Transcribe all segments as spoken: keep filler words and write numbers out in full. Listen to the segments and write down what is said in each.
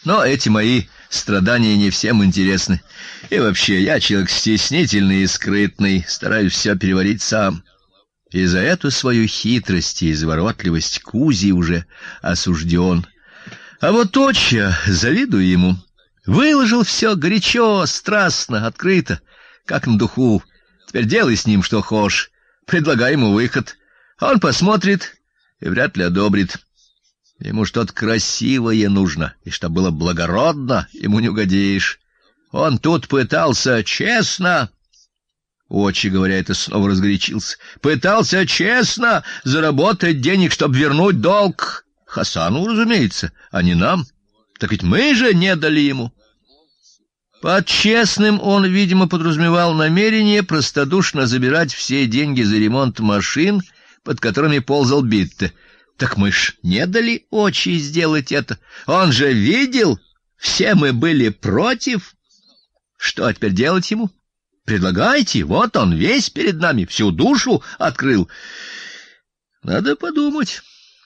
Но эти мои страдания не всем интересны. И вообще, я человек стеснительный и скрытный, стараюсь все переварить сам. И за эту свою хитрость и изворотливость Кузя уже осужден. А вот отча, завидую ему. Выложил все горячо, страстно, открыто, как на духу. Теперь делай с ним что хочешь, предлагай ему выход. Он посмотрит и вряд ли одобрит. Ему что-то красивое нужно, и чтобы было благородно, ему не угодишь. Он тут пытался честно, отче, говоря это, снова разгорячился, пытался честно заработать денег, чтобы вернуть долг. Хасану, разумеется, а не нам. Так ведь мы же не дали ему. Под честным он, видимо, подразумевал намерение простодушно забирать все деньги за ремонт машин, под которыми ползал Битте. Так мы ж не дали отче сделать это. Он же видел, все мы были против. Что теперь делать ему? Предлагайте, вот он весь перед нами, всю душу открыл. Надо подумать.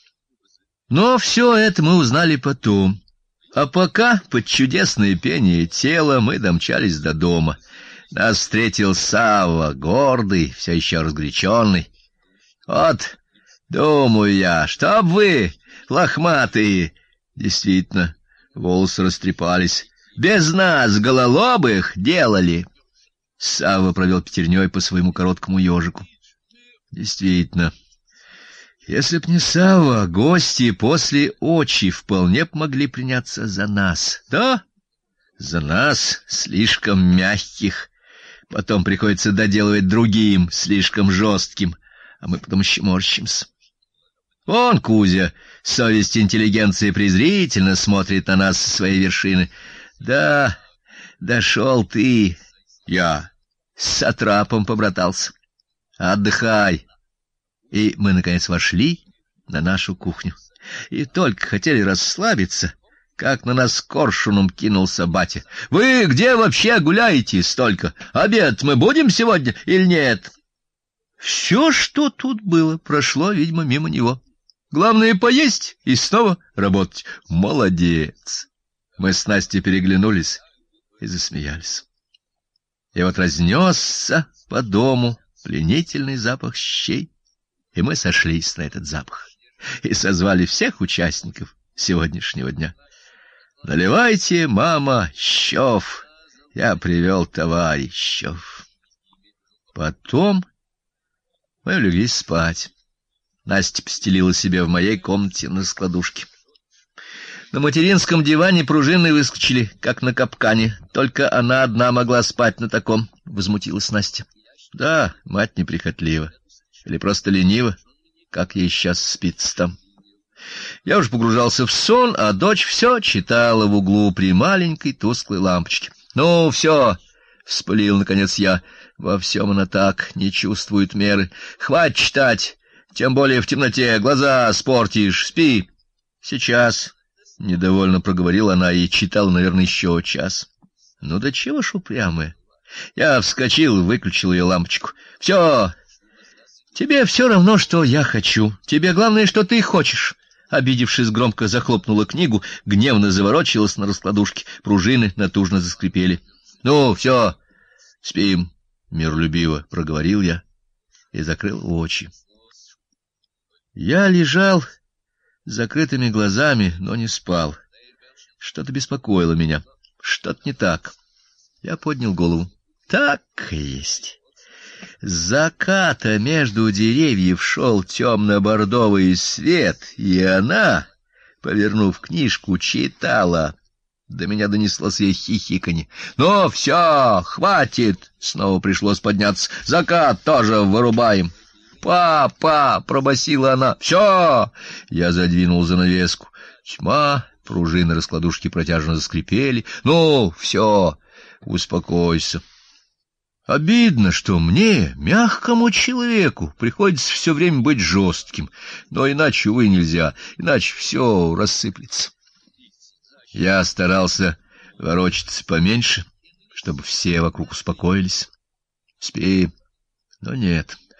Но все это мы узнали потом. А пока, под чудесное пение тела, мы домчались до дома. Нас встретил Савва, гордый, все еще разгоряченный. Вот, думаю я, чтоб вы, лохматые, действительно, волосы растрепались, без нас, гололобых, делали. Савва провел пятерней по своему короткому ежику. Действительно, если б не Савва, гости после очи вполне б могли приняться за нас. Да, за нас, слишком мягких. Потом приходится доделывать другим, слишком жестким, а мы потом еще морщимся. Вон Кузя, совесть интеллигенции, презрительно смотрит на нас со своей вершины. Да, дошел ты. Я с сатрапом побратался. Отдыхай. И мы, наконец, вошли на нашу кухню. И только хотели расслабиться, как на нас коршуном кинулся батя. Вы где вообще гуляете столько? Обед мы будем сегодня или нет? Все, что тут было, прошло, видимо, мимо него. Главное — поесть и снова работать. Молодец. Мы с Настей переглянулись и засмеялись. И вот разнесся по дому пленительный запах щей. И мы сошлись на этот запах и созвали всех участников сегодняшнего дня. Наливайте, мама, щов. Я привел товарищев. Потом мы улеглись спать. Настя постелила себе в моей комнате на раскладушке. На материнском диване пружины выскочили, как на капкане. Только она одна могла спать на таком, — возмутилась Настя. Да, мать неприхотлива. Или просто ленива, как ей сейчас спится там. Я уж погружался в сон, а дочь все читала в углу при маленькой тусклой лампочке. Ну, все, — вспылил, наконец, я. Во всем она так, не чувствует меры. Хватит читать, тем более в темноте, глаза спортишь, спи. Сейчас, — недовольно проговорила она и читала, наверное, еще час. Ну да чего ж упрямая. Я вскочил, выключил ее лампочку. Все. Тебе все равно, что я хочу. Тебе главное, что ты хочешь. Обидевшись, громко захлопнула книгу, гневно заворочилась на раскладушке. Пружины натужно заскрипели. Ну, все, спим, миролюбиво проговорил я и закрыл очи. Я лежал с закрытыми глазами, но не спал. Что-то беспокоило меня, что-то не так. Я поднял голову. Так и есть. С заката между деревьев шел темно-бордовый свет, и она, повернув книжку, читала. До меня донеслось ей хихиканье. «Ну, все, хватит!» — снова пришлось подняться. «Закат тоже вырубаем!» «Папа!» — пробасила она. «Все!» — я задвинул занавеску. Тьма, пружины раскладушки протяжно заскрипели. «Ну, все, успокойся!» Обидно, что мне, мягкому человеку, приходится все время быть жестким, но иначе, увы, нельзя, иначе все рассыплется. Я старался ворочаться поменьше, чтобы все вокруг успокоились. Спи, но нет.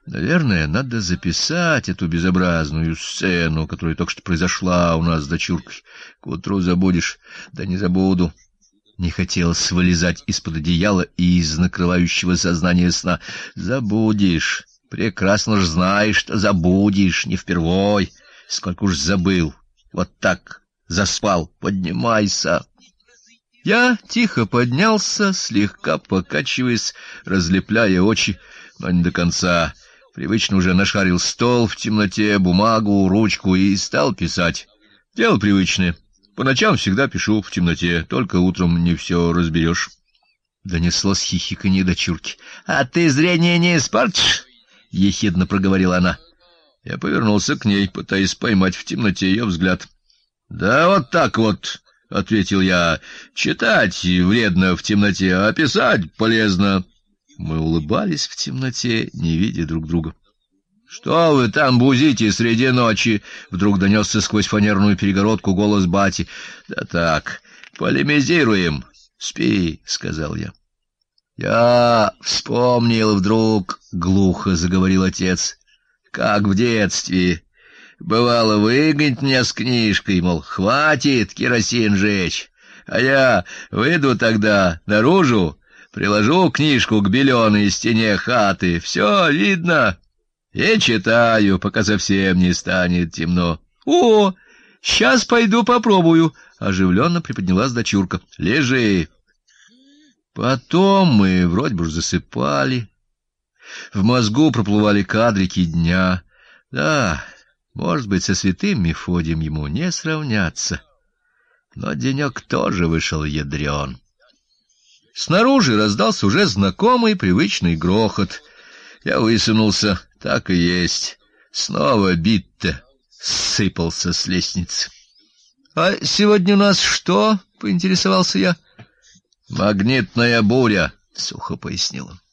Наверное, надо записать эту безобразную сцену, которая только что произошла у нас с дочуркой. К утру забудешь. Да не забуду. Не хотелось вылезать из-под одеяла и из накрывающего сознания сна. Забудешь. Прекрасно ж знаешь, что забудешь, не впервой. Сколько уж забыл. Вот так заспал. Поднимайся. Я тихо поднялся, слегка покачиваясь, разлепляя очи, но не до конца. Привычно уже нашарил стол в темноте, бумагу, ручку и стал писать. Дело привычное. По ночам всегда пишу в темноте, только утром не все разберешь. Донеслось хихиканье дочурки. — А ты зрение не испортишь? — ехидно проговорила она. Я повернулся к ней, пытаясь поймать в темноте ее взгляд. — Да вот так вот, — ответил я, — читать вредно в темноте, а писать полезно. Мы улыбались в темноте, не видя друг друга. — Что вы там бузите среди ночи? — вдруг донесся сквозь фанерную перегородку голос бати. — Да так, полемизируем. — Спи, — сказал я. — Я вспомнил вдруг, — глухо заговорил отец, — как в детстве. Бывало, выгонит меня с книжкой, мол, хватит керосин жечь. А я выйду тогда наружу, приложу книжку к беленой стене хаты, все видно, и читаю, пока совсем не станет темно. — О, сейчас пойду попробую, — оживленно приподнялась дочурка. — Лежи. Потом мы вроде бы засыпали. В мозгу проплывали кадрики дня. Да, может быть, со святым Мефодием ему не сравняться. Но денек тоже вышел ядрен. Снаружи раздался уже знакомый привычный грохот. Я высунулся, так и есть. Снова Битте сыпался с лестницы. — А сегодня у нас что? — поинтересовался я. — Магнитная буря, — сухо пояснила.